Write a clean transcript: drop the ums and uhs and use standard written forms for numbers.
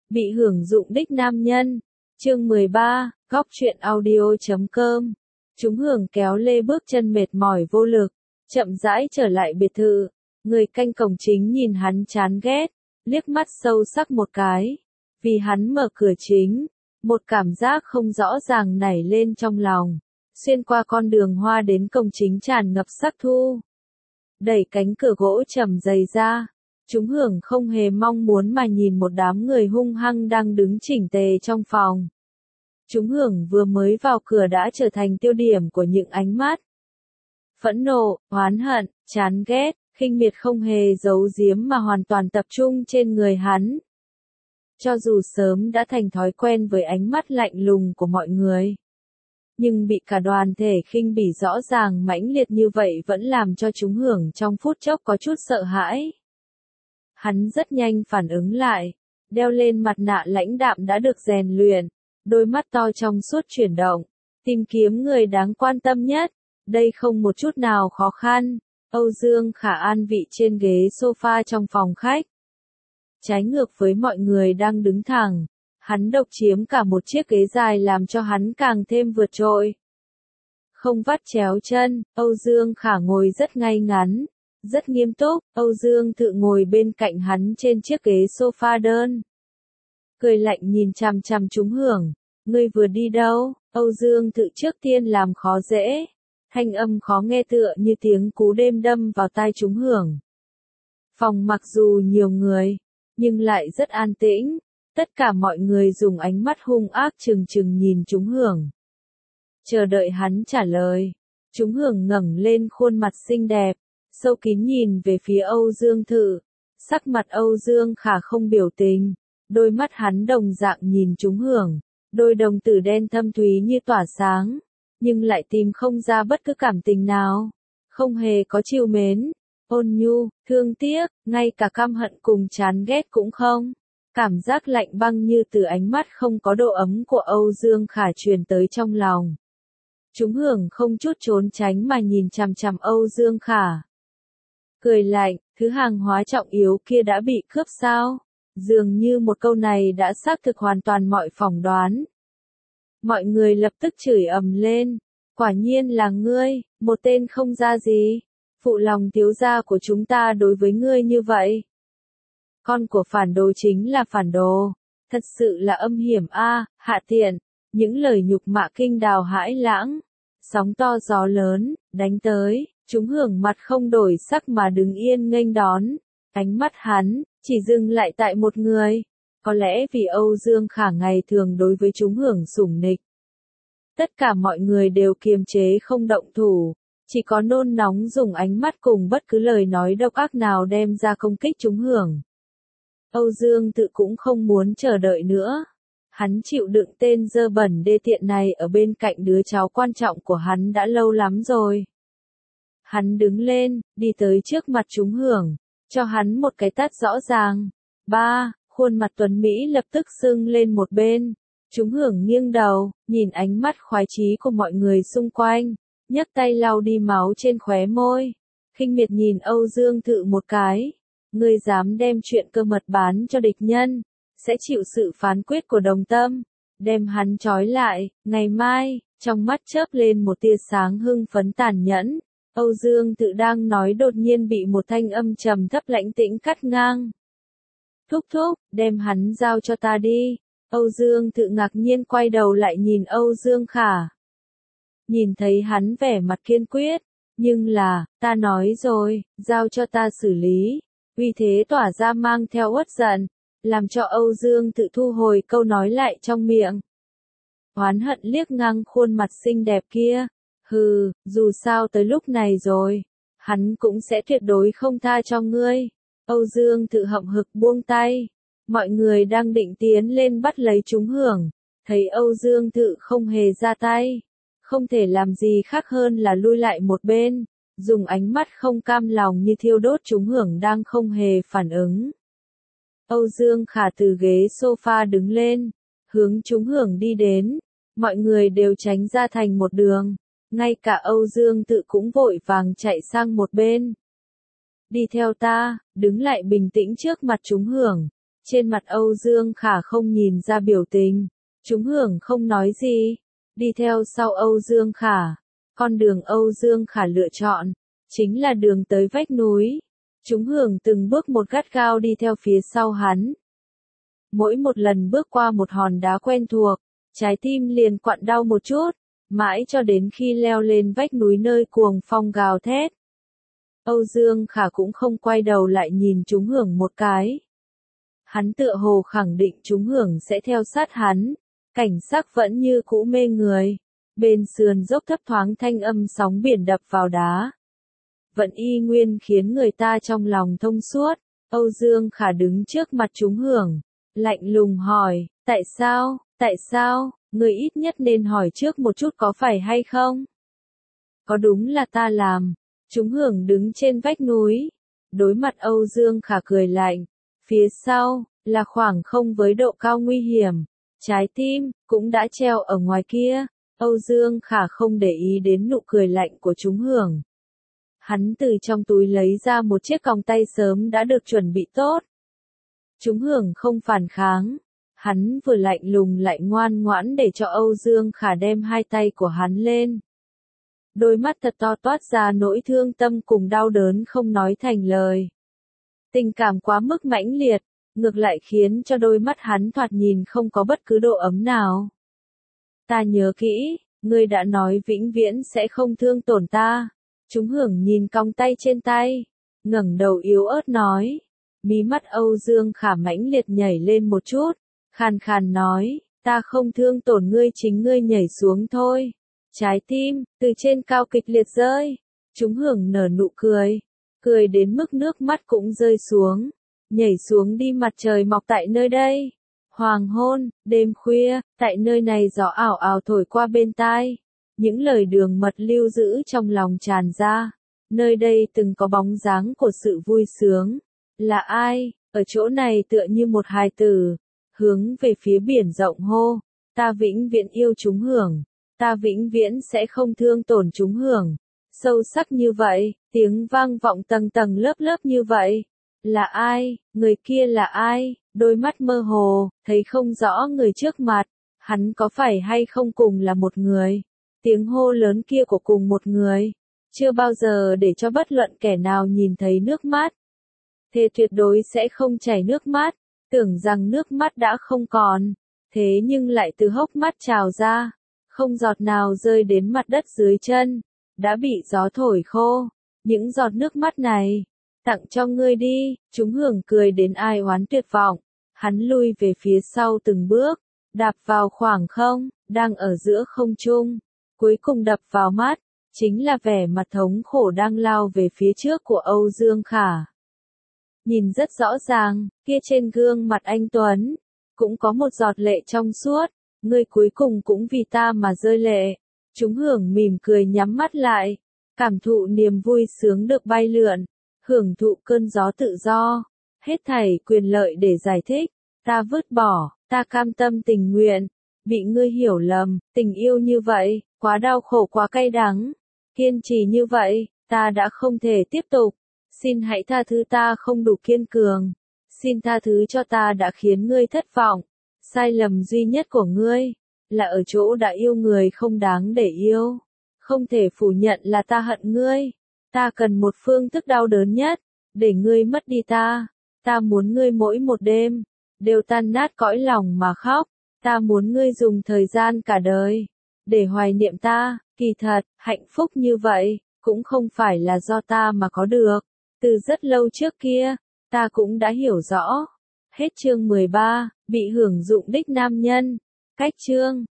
Bị hưởng dụng đích nam nhân. Chương 13, góc truyện audio.com. Chúng hưởng kéo lê bước chân mệt mỏi vô lực, chậm rãi trở lại biệt thự. Người canh cổng chính nhìn hắn chán ghét, liếc mắt sâu sắc một cái. Vì hắn mở cửa chính, một cảm giác không rõ ràng nảy lên trong lòng. Xuyên qua con đường hoa đến cổng chính tràn ngập sắc thu. Đẩy cánh cửa gỗ trầm dày ra. Chúng hưởng không hề mong muốn mà nhìn một đám người hung hăng đang đứng chỉnh tề trong phòng. Chúng hưởng vừa mới vào cửa đã trở thành tiêu điểm của những ánh mắt. Phẫn nộ, oán hận, chán ghét, khinh miệt không hề giấu giếm mà hoàn toàn tập trung trên người hắn. Cho dù sớm đã thành thói quen với ánh mắt lạnh lùng của mọi người, nhưng bị cả đoàn thể khinh bỉ rõ ràng mãnh liệt như vậy vẫn làm cho chúng hưởng trong phút chốc có chút sợ hãi. Hắn rất nhanh phản ứng lại, đeo lên mặt nạ lãnh đạm đã được rèn luyện, đôi mắt to trong suốt chuyển động, tìm kiếm người đáng quan tâm nhất. Đây không một chút nào khó khăn. Âu Dương Khả an vị trên ghế sofa trong phòng khách. Trái ngược với mọi người đang đứng thẳng, hắn độc chiếm cả một chiếc ghế dài làm cho hắn càng thêm vượt trội. Không vắt chéo chân, Âu Dương Khả ngồi rất ngay ngắn, rất nghiêm túc. Âu Dương Tự ngồi bên cạnh hắn trên chiếc ghế sofa đơn. Cười lạnh nhìn chằm chằm chúng hưởng. Ngươi vừa đi đâu? Âu Dương Tự trước tiên làm khó dễ. Thanh âm khó nghe tựa như tiếng cú đêm đâm vào tai chúng hưởng. Phòng mặc dù nhiều người, nhưng lại rất an tĩnh. Tất cả mọi người dùng ánh mắt hung ác trừng trừng nhìn chúng hưởng. Chờ đợi hắn trả lời. Chúng hưởng ngẩng lên khuôn mặt xinh đẹp, sâu kín nhìn về phía Âu Dương Thự. Sắc mặt Âu Dương Khả không biểu tình, đôi mắt hắn đồng dạng nhìn chúng hưởng, đôi đồng tử đen thâm thúy như tỏa sáng, nhưng lại tìm không ra bất cứ cảm tình nào, không hề có trìu mến, ôn nhu, thương tiếc, ngay cả căm hận cùng chán ghét cũng không. Cảm giác lạnh băng như từ ánh mắt không có độ ấm của Âu Dương Khả truyền tới trong lòng. Chúng hưởng không chút trốn tránh mà nhìn chằm chằm Âu Dương Khả. Cười lạnh, thứ hàng hóa trọng yếu kia đã bị cướp sao? Dường như một câu này đã xác thực hoàn toàn mọi phỏng đoán. Mọi người lập tức chửi ầm lên. Quả nhiên là ngươi, một tên không ra gì. Phụ lòng thiếu gia của chúng ta đối với ngươi như vậy. Con của phản đồ chính là phản đồ. Thật sự là âm hiểm a, hạ tiện. Những lời nhục mạ kinh đào hãi lãng. Sóng to gió lớn, đánh tới. Chúng hưởng mặt không đổi sắc mà đứng yên nghênh đón. Ánh mắt hắn chỉ dừng lại tại một người. Có lẽ vì Âu Dương Khả ngày thường đối với chúng hưởng sủng nịch. Tất cả mọi người đều kiềm chế không động thủ. Chỉ có nôn nóng dùng ánh mắt cùng bất cứ lời nói độc ác nào đem ra công kích chúng hưởng. Âu Dương Tự cũng không muốn chờ đợi nữa. Hắn chịu đựng tên dơ bẩn đê tiện này ở bên cạnh đứa cháu quan trọng của hắn đã lâu lắm rồi. Hắn đứng lên, đi tới trước mặt chúng hưởng, cho hắn một cái tát rõ ràng. Khuôn mặt tuấn Mỹ lập tức sưng lên một bên. Chúng hưởng nghiêng đầu, nhìn ánh mắt khoái chí của mọi người xung quanh, nhấc tay lau đi máu trên khóe môi. Khinh miệt nhìn Âu Dương Thự một cái. Ngươi dám đem chuyện cơ mật bán cho địch nhân, sẽ chịu sự phán quyết của đồng tâm. Đem hắn trói lại, ngày mai, trong mắt chớp lên một tia sáng hưng phấn tàn nhẫn. Âu Dương Tự đang nói đột nhiên bị một thanh âm trầm thấp lãnh tĩnh cắt ngang. Thúc thúc, đem hắn giao cho ta đi. Âu Dương Tự ngạc nhiên quay đầu lại nhìn Âu Dương Khả. Nhìn thấy hắn vẻ mặt kiên quyết, nhưng là, ta nói rồi, giao cho ta xử lý. Uy thế tỏa ra mang theo uất giận, làm cho Âu Dương Tự thu hồi câu nói lại trong miệng. Oán hận liếc ngang khuôn mặt xinh đẹp kia. Hừ, dù sao tới lúc này rồi, hắn cũng sẽ tuyệt đối không tha cho ngươi. Âu Dương Tự hậm hực buông tay. Mọi người đang định tiến lên bắt lấy chúng hưởng. Thấy Âu Dương Tự không hề ra tay. Không thể làm gì khác hơn là lui lại một bên. Dùng ánh mắt không cam lòng như thiêu đốt chúng hưởng đang không hề phản ứng. Âu Dương Khả từ ghế sofa đứng lên. Hướng chúng hưởng đi đến. Mọi người đều tránh ra thành một đường. Ngay cả Âu Dương Tự cũng vội vàng chạy sang một bên. Đi theo ta, đứng lại bình tĩnh trước mặt chúng hưởng. Trên mặt Âu Dương Khả không nhìn ra biểu tình, Trúng Hưởng không nói gì, đi theo sau Âu Dương Khả. Con đường Âu Dương Khả lựa chọn, chính là đường tới vách núi. Trúng Hưởng từng bước một gắt gao đi theo phía sau hắn. Mỗi một lần bước qua một hòn đá quen thuộc, trái tim liền quặn đau một chút, mãi cho đến khi leo lên vách núi nơi cuồng phong gào thét. Âu Dương Khả cũng không quay đầu lại nhìn Trúng Hưởng một cái. Hắn tựa hồ khẳng định Trúng Hưởng sẽ theo sát hắn, cảnh sắc vẫn như cũ mê người. Bên sườn dốc thấp thoáng thanh âm sóng biển đập vào đá. Vẫn y nguyên khiến người ta trong lòng thông suốt. Âu Dương Khả đứng trước mặt Trúng Hưởng, lạnh lùng hỏi, tại sao, người ít nhất nên hỏi trước một chút có phải hay không? Có đúng là ta làm. Trúng Hưởng đứng trên vách núi, đối mặt Âu Dương Khả cười lạnh, phía sau, là khoảng không với độ cao nguy hiểm, trái tim, cũng đã treo ở ngoài kia. Âu Dương Khả không để ý đến nụ cười lạnh của Trúng Hưởng. Hắn từ trong túi lấy ra một chiếc còng tay sớm đã được chuẩn bị tốt. Trúng Hưởng không phản kháng, hắn vừa lạnh lùng lại ngoan ngoãn để cho Âu Dương Khả đem hai tay của hắn lên. Đôi mắt thật to toát ra nỗi thương tâm cùng đau đớn không nói thành lời. Tình cảm quá mức mãnh liệt, ngược lại khiến cho đôi mắt hắn thoạt nhìn không có bất cứ độ ấm nào. Ta nhớ kỹ, ngươi đã nói vĩnh viễn sẽ không thương tổn ta. Trúng Hưởng nhìn còng tay trên tay, ngẩng đầu yếu ớt nói. Mí mắt Âu Dương Khả mãnh liệt nhảy lên một chút, khàn khàn nói, ta không thương tổn ngươi, chính ngươi nhảy xuống thôi. Trái tim, từ trên cao kịch liệt rơi. Trúng Hưởng nở nụ cười đến mức nước mắt cũng rơi xuống. Nhảy xuống đi, mặt trời mọc tại nơi đây. Hoàng hôn, đêm khuya, tại nơi này gió ảo ảo thổi qua bên tai. Những lời đường mật lưu giữ trong lòng tràn ra. Nơi đây từng có bóng dáng của sự vui sướng. Là ai, ở chỗ này tựa như một hài tử, hướng về phía biển rộng hô. Ta vĩnh viễn yêu Trúng Hưởng. Ta vĩnh viễn sẽ không thương tổn Trúng Hưởng. Sâu sắc như vậy, tiếng vang vọng tầng tầng lớp lớp như vậy. Là ai, người kia là ai, đôi mắt mơ hồ, thấy không rõ người trước mặt, hắn có phải hay không cùng là một người. Tiếng hô lớn kia của cùng một người, chưa bao giờ để cho bất luận kẻ nào nhìn thấy nước mắt. Thế tuyệt đối sẽ không chảy nước mắt, tưởng rằng nước mắt đã không còn, thế nhưng lại từ hốc mắt trào ra, không giọt nào rơi đến mặt đất dưới chân, đã bị gió thổi khô. Những giọt nước mắt này, tặng cho ngươi đi. Trúng Hưởng cười đến ai oán tuyệt vọng, hắn lui về phía sau từng bước, đạp vào khoảng không, đang ở giữa không trung, cuối cùng đập vào mắt, chính là vẻ mặt thống khổ đang lao về phía trước của Âu Dương Khả. Nhìn rất rõ ràng, kia trên gương mặt anh Tuấn, cũng có một giọt lệ trong suốt, ngươi cuối cùng cũng vì ta mà rơi lệ. Trúng Hưởng mỉm cười nhắm mắt lại, cảm thụ niềm vui sướng được bay lượn, hưởng thụ cơn gió tự do, hết thảy quyền lợi để giải thích, ta vứt bỏ, ta cam tâm tình nguyện, bị ngươi hiểu lầm, tình yêu như vậy, quá đau khổ quá cay đắng, kiên trì như vậy, ta đã không thể tiếp tục, xin hãy tha thứ ta không đủ kiên cường, xin tha thứ cho ta đã khiến ngươi thất vọng, sai lầm duy nhất của ngươi, là ở chỗ đã yêu người không đáng để yêu, không thể phủ nhận là ta hận ngươi. Ta cần một phương thức đau đớn nhất, để ngươi mất đi ta. Ta muốn ngươi mỗi một đêm, đều tan nát cõi lòng mà khóc. Ta muốn ngươi dùng thời gian cả đời, để hoài niệm ta. Kỳ thật, hạnh phúc như vậy, cũng không phải là do ta mà có được. Từ rất lâu trước kia, ta cũng đã hiểu rõ. Hết chương 13, bị hưởng dụng đích nam nhân. Cách chương